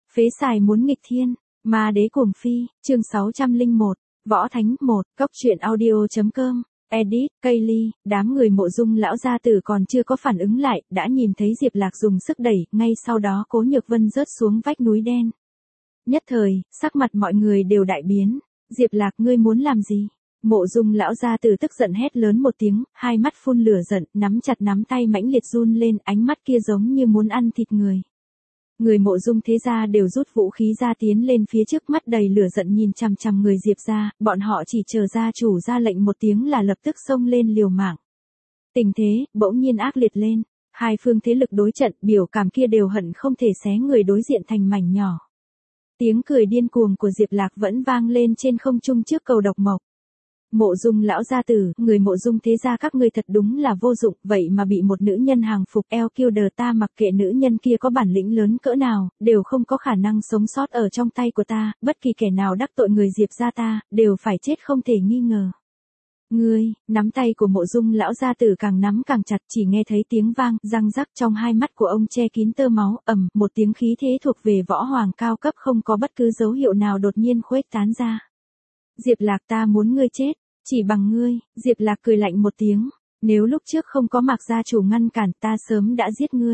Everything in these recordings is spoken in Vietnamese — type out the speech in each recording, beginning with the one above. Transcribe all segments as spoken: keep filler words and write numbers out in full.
Phế xài muốn nghịch thiên, ma đế cuồng phi, chương sáu trăm lẻ một, Võ Thánh một, cốc truyện audio chấm com, edit, Kaylee, đám người Mộ Dung lão gia tử còn chưa có phản ứng lại, đã nhìn thấy Diệp Lạc dùng sức đẩy, ngay sau đó Cố Nhược Vân rớt xuống vách núi đen. Nhất thời, sắc mặt mọi người đều đại biến, Diệp Lạc ngươi muốn làm gì? Mộ Dung lão gia tử tức giận hét lớn một tiếng, hai mắt phun lửa giận, nắm chặt nắm tay mãnh liệt run lên, ánh mắt kia giống như muốn ăn thịt người. Người Mộ Dung thế gia đều rút vũ khí ra tiến lên phía trước, mắt đầy lửa giận nhìn chằm chằm người Diệp gia, bọn họ chỉ chờ gia chủ ra lệnh một tiếng là lập tức xông lên liều mạng. Tình thế bỗng nhiên ác liệt lên, hai phương thế lực đối trận, biểu cảm kia đều hận không thể xé người đối diện thành mảnh nhỏ. Tiếng cười điên cuồng của Diệp Lạc vẫn vang lên trên không trung trước cầu độc mộc. Mộ Dung lão gia tử, người Mộ Dung thế gia các ngươi thật đúng là vô dụng, vậy mà bị một nữ nhân hàng phục, eo kiêu đờ, ta mặc kệ nữ nhân kia có bản lĩnh lớn cỡ nào, đều không có khả năng sống sót ở trong tay của ta, bất kỳ kẻ nào đắc tội người Diệp gia ta, đều phải chết không thể nghi ngờ. Ngươi, nắm tay của Mộ Dung lão gia tử càng nắm càng chặt, chỉ nghe thấy tiếng vang, răng rắc, trong hai mắt của ông che kín tơ máu, ầm, một tiếng khí thế thuộc về võ hoàng cao cấp không có bất cứ dấu hiệu nào đột nhiên khuếch tán ra. Diệp Lạc, ta muốn ngươi chết, chỉ bằng ngươi. Diệp Lạc cười lạnh một tiếng, nếu lúc trước không có Mạc gia chủ ngăn cản, ta sớm đã giết ngươi.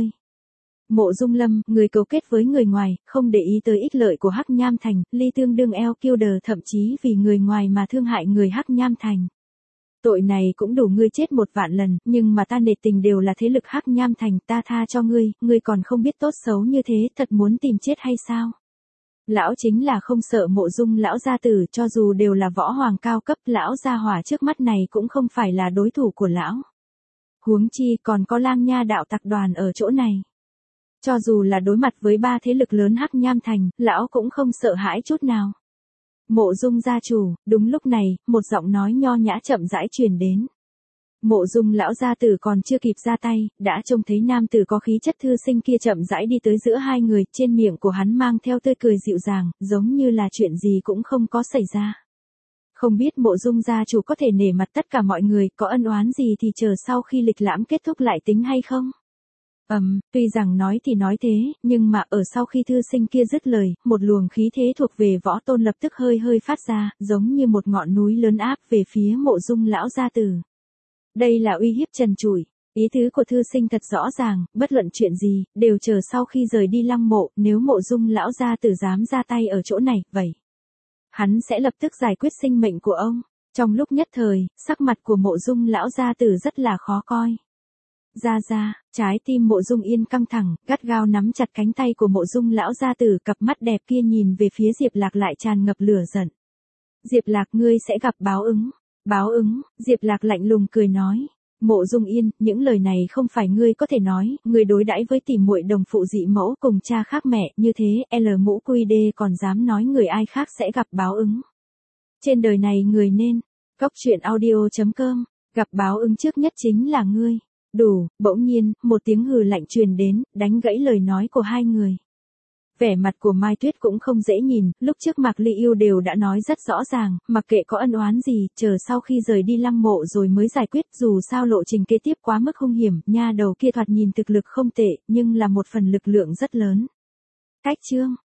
Mộ Dung Lâm, người cấu kết với người ngoài, không để ý tới ích lợi của Hắc Nham Thành, ly tương đương eo kiêu đờ, thậm chí vì người ngoài mà thương hại người Hắc Nham Thành. Tội này cũng đủ ngươi chết một vạn lần, nhưng mà ta nể tình đều là thế lực Hắc Nham Thành, ta tha cho ngươi, ngươi còn không biết tốt xấu như thế, thật muốn tìm chết hay sao? Lão chính là không sợ Mộ Dung lão gia tử, cho dù đều là võ hoàng cao cấp, lão gia hỏa trước mắt này cũng không phải là đối thủ của lão. Huống chi còn có Lang Nha đạo tặc đoàn ở chỗ này. Cho dù là đối mặt với ba thế lực lớn Hắc Nham Thành, lão cũng không sợ hãi chút nào. Mộ Dung gia chủ, đúng lúc này, một giọng nói nho nhã chậm rãi truyền đến. Mộ Dung lão gia tử còn chưa kịp ra tay, đã trông thấy nam tử có khí chất thư sinh kia chậm rãi đi tới giữa hai người, trên miệng của hắn mang theo tươi cười dịu dàng, giống như là chuyện gì cũng không có xảy ra. Không biết Mộ Dung gia chủ có thể nể mặt tất cả mọi người, có ân oán gì thì chờ sau khi lịch lãm kết thúc lại tính hay không? Ầm, um, tuy rằng nói thì nói thế, nhưng mà ở sau khi thư sinh kia dứt lời, một luồng khí thế thuộc về võ tôn lập tức hơi hơi phát ra, giống như một ngọn núi lớn áp về phía Mộ Dung lão gia tử. Đây là uy hiếp trần trụi, ý tứ của thư sinh thật rõ ràng, bất luận chuyện gì, đều chờ sau khi rời đi Lăng Mộ, nếu Mộ Dung lão gia tử dám ra tay ở chỗ này, vậy hắn sẽ lập tức giải quyết sinh mệnh của ông. Trong lúc nhất thời, sắc mặt của Mộ Dung lão gia tử rất là khó coi. Ra ra, trái tim Mộ Dung Yên căng thẳng, gắt gao nắm chặt cánh tay của Mộ Dung lão gia tử, cặp mắt đẹp kia nhìn về phía Diệp Lạc lại tràn ngập lửa giận. Diệp Lạc, ngươi sẽ gặp báo ứng. Báo ứng, Diệp Lạc lạnh lùng cười nói. Mộ Dung Yên, những lời này không phải ngươi có thể nói, ngươi đối đãi với tỷ muội đồng phụ dị mẫu cùng cha khác mẹ, như thế, L mũ quy đê còn dám nói người ai khác sẽ gặp báo ứng. Trên đời này người nên, cốc truyện audio chấm com, gặp báo ứng trước nhất chính là ngươi. Đủ, bỗng nhiên, một tiếng hừ lạnh truyền đến, đánh gãy lời nói của hai người. Vẻ mặt của Mai Tuyết cũng không dễ nhìn, lúc trước Mạc Ly Yêu đều đã nói rất rõ ràng, mặc kệ có ân oán gì, chờ sau khi rời đi Lăng Mộ rồi mới giải quyết, dù sao lộ trình kế tiếp quá mức hung hiểm, nha đầu kia thoạt nhìn thực lực không tệ, nhưng là một phần lực lượng rất lớn. Cách chương,